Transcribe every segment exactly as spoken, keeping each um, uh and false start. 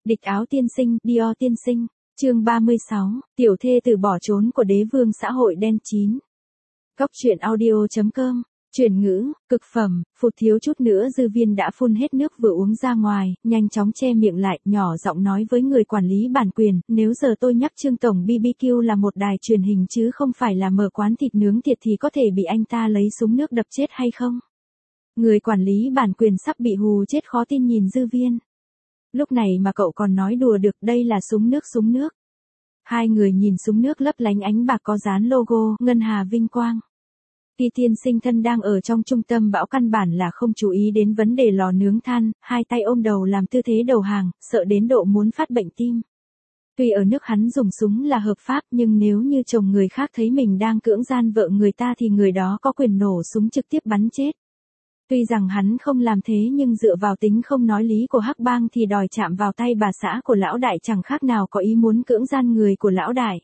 Địch áo tiên sinh, Dior tiên sinh. Chương ba mươi sáu, tiểu thê tử bỏ trốn của đế vương xã hội đen chín. Góc truyện audio chấm com. Chuyển ngữ, cực phẩm, phụt thiếu chút nữa Dư Viên đã phun hết nước vừa uống ra ngoài, nhanh chóng che miệng lại, nhỏ giọng nói với người quản lý bản quyền, nếu giờ tôi nhắc Trương Tổng bê bê kiu là một đài truyền hình chứ không phải là mở quán thịt nướng thiệt thì có thể bị anh ta lấy súng nước đập chết hay không? Người quản lý bản quyền sắp bị hù chết khó tin nhìn Dư Viên. Lúc này mà cậu còn nói đùa được, đây là súng nước súng nước. Hai người nhìn súng nước lấp lánh ánh bạc có dán logo Ngân Hà Vinh Quang. Kỳ tiên sinh thân đang ở trong trung tâm bão căn bản là không chú ý đến vấn đề lò nướng than, hai tay ôm đầu làm tư thế đầu hàng, sợ đến độ muốn phát bệnh tim. Tuy ở nước hắn dùng súng là hợp pháp nhưng nếu như chồng người khác thấy mình đang cưỡng gian vợ người ta thì người đó có quyền nổ súng trực tiếp bắn chết. Tuy rằng hắn không làm thế nhưng dựa vào tính không nói lý của Hắc Bang thì đòi chạm vào tay bà xã của lão đại chẳng khác nào có ý muốn cưỡng gian người của lão đại.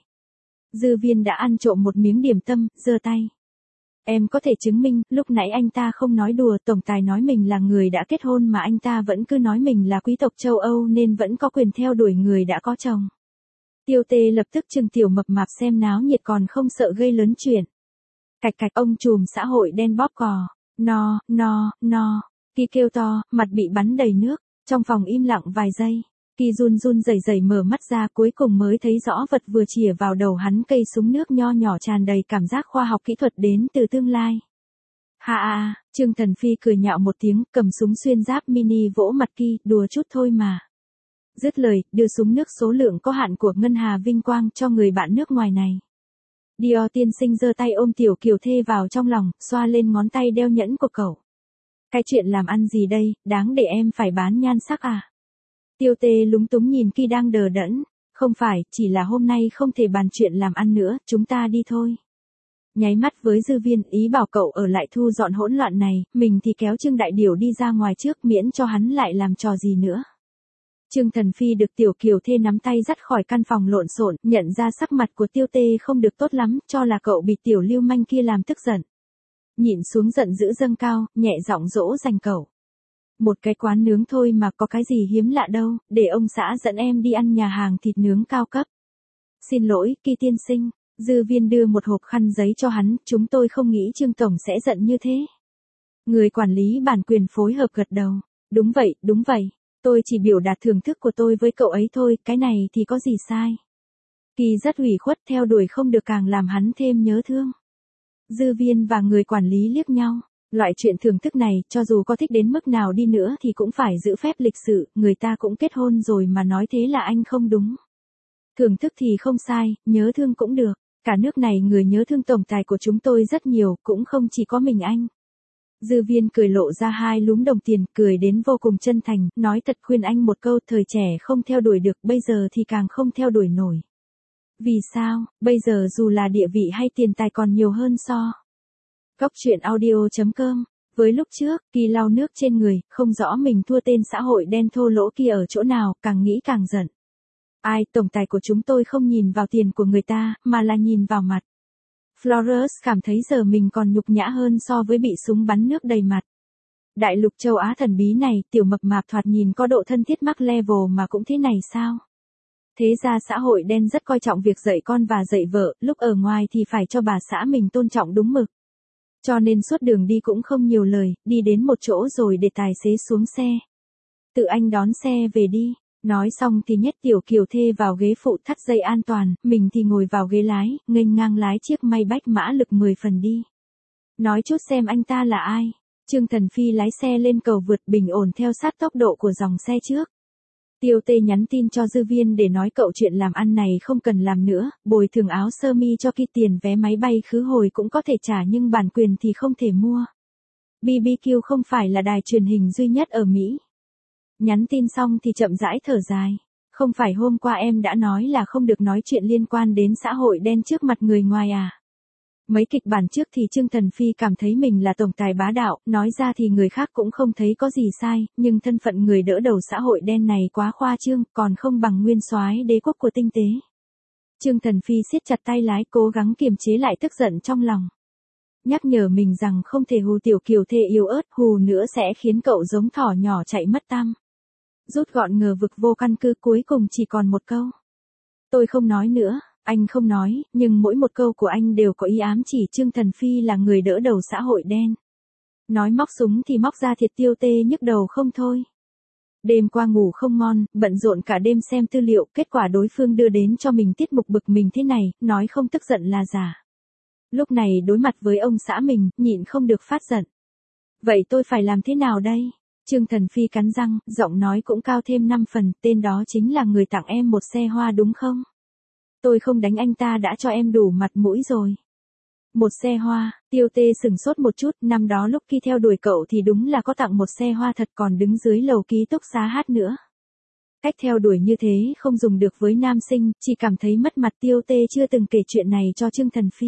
Dư Viên đã ăn trộm một miếng điểm tâm, giơ tay. Em có thể chứng minh, lúc nãy anh ta không nói đùa, tổng tài nói mình là người đã kết hôn mà anh ta vẫn cứ nói mình là quý tộc châu Âu nên vẫn có quyền theo đuổi người đã có chồng. Tiêu Tê lập tức trừng tiểu mập mạp xem náo nhiệt còn không sợ gây lớn chuyện. Cạch cạch ông trùm xã hội đen bóp cò. No, no, no. Kỳ kêu to, mặt bị bắn đầy nước, trong phòng im lặng vài giây. Kỳ run run rẩy rẩy mở mắt ra cuối cùng mới thấy rõ vật vừa chĩa vào đầu hắn cây súng nước nho nhỏ tràn đầy cảm giác khoa học kỹ thuật đến từ tương lai. Ha ha, Trương Thần Phi cười nhạo một tiếng, cầm súng xuyên giáp mini vỗ mặt Kỳ, đùa chút thôi mà. Dứt lời, đưa súng nước số lượng có hạn của Ngân Hà Vinh Quang cho người bạn nước ngoài này. Dior tiên sinh giơ tay ôm tiểu kiều thê vào trong lòng, xoa lên ngón tay đeo nhẫn của cậu. Cái chuyện làm ăn gì đây, đáng để em phải bán nhan sắc à? Tiêu Tê lúng túng nhìn Kỳ đang đờ đẫn. Không phải, chỉ là hôm nay không thể bàn chuyện làm ăn nữa, chúng ta đi thôi. Nháy mắt với Dư Viên, ý bảo cậu ở lại thu dọn hỗn loạn này, mình thì kéo Trương Đại Điểu đi ra ngoài trước miễn cho hắn lại làm trò gì nữa. Trương Thần Phi được tiểu kiều thê nắm tay dắt khỏi căn phòng lộn xộn, nhận ra sắc mặt của Tiêu Tê không được tốt lắm, cho là cậu bị tiểu lưu manh kia làm tức giận. Nhịn xuống giận dữ dâng cao, nhẹ giọng dỗ dành cậu. Một cái quán nướng thôi mà có cái gì hiếm lạ đâu, để ông xã dẫn em đi ăn nhà hàng thịt nướng cao cấp. Xin lỗi, Kỳ tiên sinh. Dư Viên đưa một hộp khăn giấy cho hắn, chúng tôi không nghĩ Trương Tổng sẽ giận như thế. Người quản lý bản quyền phối hợp gật đầu. Đúng vậy, đúng vậy. Tôi chỉ biểu đạt thưởng thức của tôi với cậu ấy thôi, cái này thì có gì sai. Kỳ rất ủy khuất, theo đuổi không được càng làm hắn thêm nhớ thương. Dư Viên và người quản lý liếc nhau. Loại chuyện thưởng thức này, cho dù có thích đến mức nào đi nữa thì cũng phải giữ phép lịch sự, người ta cũng kết hôn rồi mà nói thế là anh không đúng. Thưởng thức thì không sai, nhớ thương cũng được. Cả nước này người nhớ thương tổng tài của chúng tôi rất nhiều, cũng không chỉ có mình anh. Dư Viên cười lộ ra hai lúm đồng tiền, cười đến vô cùng chân thành, nói thật khuyên anh một câu, thời trẻ không theo đuổi được, bây giờ thì càng không theo đuổi nổi. Vì sao, bây giờ dù là địa vị hay tiền tài còn nhiều hơn so. Góc truyện audio chấm com. Với lúc trước, Kỳ lau nước trên người, không rõ mình thua tên xã hội đen thô lỗ kia ở chỗ nào, càng nghĩ càng giận. Ai, tổng tài của chúng tôi không nhìn vào tiền của người ta, mà là nhìn vào mặt. Flores cảm thấy giờ mình còn nhục nhã hơn so với bị súng bắn nước đầy mặt. Đại lục châu Á thần bí này, tiểu mập mạp thoạt nhìn có độ thân thiết mắc level mà cũng thế này sao? Thế ra xã hội đen rất coi trọng việc dạy con và dạy vợ, lúc ở ngoài thì phải cho bà xã mình tôn trọng đúng mực. Cho nên suốt đường đi cũng không nhiều lời, đi đến một chỗ rồi để tài xế xuống xe. Tự anh đón xe về đi. Nói xong thì nhét tiểu kiều thê vào ghế phụ thắt dây an toàn, mình thì ngồi vào ghế lái, nghênh ngang lái chiếc may bách mã lực mười phần đi. Nói chút xem anh ta là ai. Trương Thần Phi lái xe lên cầu vượt bình ổn theo sát tốc độ của dòng xe trước. Tiêu Tê nhắn tin cho Dư Viên để nói cậu chuyện làm ăn này không cần làm nữa, bồi thường áo sơ mi cho Kỳ, tiền vé máy bay khứ hồi cũng có thể trả nhưng bản quyền thì không thể mua. bê bê kiu không phải là đài truyền hình duy nhất ở Mỹ. Nhắn tin xong thì chậm rãi thở dài. Không phải hôm qua em đã nói là không được nói chuyện liên quan đến xã hội đen trước mặt người ngoài à? Mấy kịch bản trước thì Trương Thần Phi cảm thấy mình là tổng tài bá đạo, nói ra thì người khác cũng không thấy có gì sai, nhưng thân phận người đỡ đầu xã hội đen này quá khoa trương, còn không bằng nguyên soái đế quốc của tinh tế. Trương Thần Phi siết chặt tay lái, cố gắng kiềm chế lại tức giận trong lòng. Nhắc nhở mình rằng không thể hù tiểu kiều thê yếu ớt, hù nữa sẽ khiến cậu giống thỏ nhỏ chạy mất tăm. Rút gọn ngờ vực vô căn cứ cuối cùng chỉ còn một câu. Tôi không nói nữa, anh không nói, nhưng mỗi một câu của anh đều có ý ám chỉ Trương Thần Phi là người đỡ đầu xã hội đen. Nói móc súng thì móc ra thiệt Tiêu Tê nhức đầu không thôi. Đêm qua ngủ không ngon, bận rộn cả đêm xem tư liệu, kết quả đối phương đưa đến cho mình tiết mục bực mình thế này, nói không tức giận là giả. Lúc này đối mặt với ông xã mình, nhịn không được phát giận. Vậy tôi phải làm thế nào đây? Trương Thần Phi cắn răng, giọng nói cũng cao thêm năm phần, tên đó chính là người tặng em một xe hoa đúng không? Tôi không đánh anh ta đã cho em đủ mặt mũi rồi. Một xe hoa, Tiêu Tê sừng sốt một chút, năm đó lúc khi theo đuổi cậu thì đúng là có tặng một xe hoa thật còn đứng dưới lầu ký túc xá hát nữa. Cách theo đuổi như thế không dùng được với nam sinh, chỉ cảm thấy mất mặt. Tiêu Tê chưa từng kể chuyện này cho Trương Thần Phi.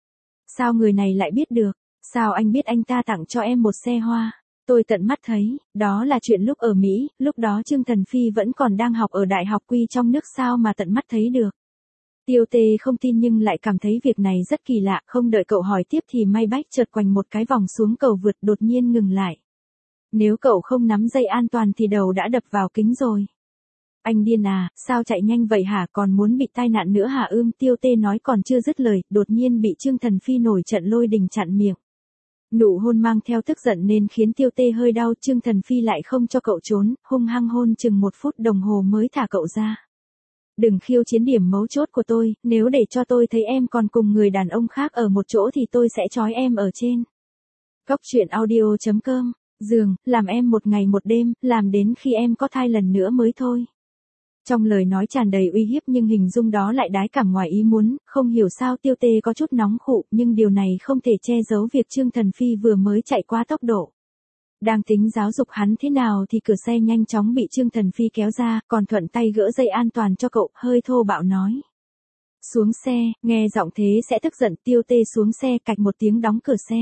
Sao người này lại biết được? Sao anh biết anh ta tặng cho em một xe hoa? Tôi tận mắt thấy, đó là chuyện lúc ở Mỹ, lúc đó Trương Thần Phi vẫn còn đang học ở Đại học Quy trong nước sao mà tận mắt thấy được. Tiêu Tê không tin nhưng lại cảm thấy việc này rất kỳ lạ, không đợi cậu hỏi tiếp thì may bách chợt quanh một cái vòng xuống cầu vượt đột nhiên ngừng lại. Nếu cậu không nắm dây an toàn thì đầu đã đập vào kính rồi. Anh điên à, sao chạy nhanh vậy hả, còn muốn bị tai nạn nữa hả ưm? Tiêu Tê nói còn chưa dứt lời, đột nhiên bị Trương Thần Phi nổi trận lôi đình chặn miệng. Nụ hôn mang theo tức giận nên khiến Tiêu Tê hơi đau, Trương Thần Phi lại không cho cậu trốn, hung hăng hôn chừng một phút đồng hồ mới thả cậu ra. Đừng khiêu chiến điểm mấu chốt của tôi, nếu để cho tôi thấy em còn cùng người đàn ông khác ở một chỗ thì tôi sẽ trói em ở trên. Góc truyện audio chấm com, giường, làm em một ngày một đêm, làm đến khi em có thai lần nữa mới thôi. Trong lời nói tràn đầy uy hiếp nhưng hình dung đó lại đái cảm ngoài ý muốn, không hiểu sao Tiêu Tê có chút nóng khụ, nhưng điều này không thể che giấu việc Trương Thần Phi vừa mới chạy quá tốc độ. Đang tính giáo dục hắn thế nào thì cửa xe nhanh chóng bị Trương Thần Phi kéo ra, còn thuận tay gỡ dây an toàn cho cậu, hơi thô bạo nói. Xuống xe, nghe giọng thế sẽ tức giận. Tiêu Tê xuống xe, cạch một tiếng đóng cửa xe.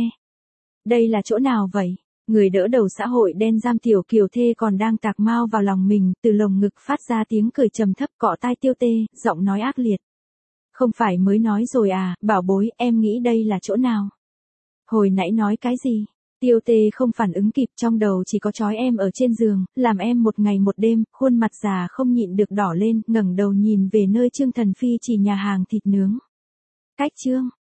Đây là chỗ nào vậy? Người đỡ đầu xã hội đen giam Tiểu Kiều Thê còn đang tạc mao vào lòng mình, từ lồng ngực phát ra tiếng cười trầm thấp cọ tai Tiêu Tê, giọng nói ác liệt. Không phải mới nói rồi à, bảo bối, em nghĩ đây là chỗ nào? Hồi nãy nói cái gì? Tiêu Tê không phản ứng kịp, trong đầu chỉ có trói em ở trên giường, làm em một ngày một đêm, khuôn mặt già không nhịn được đỏ lên, ngẩng đầu nhìn về nơi Trương Thần Phi chỉ nhà hàng thịt nướng. Cách Trương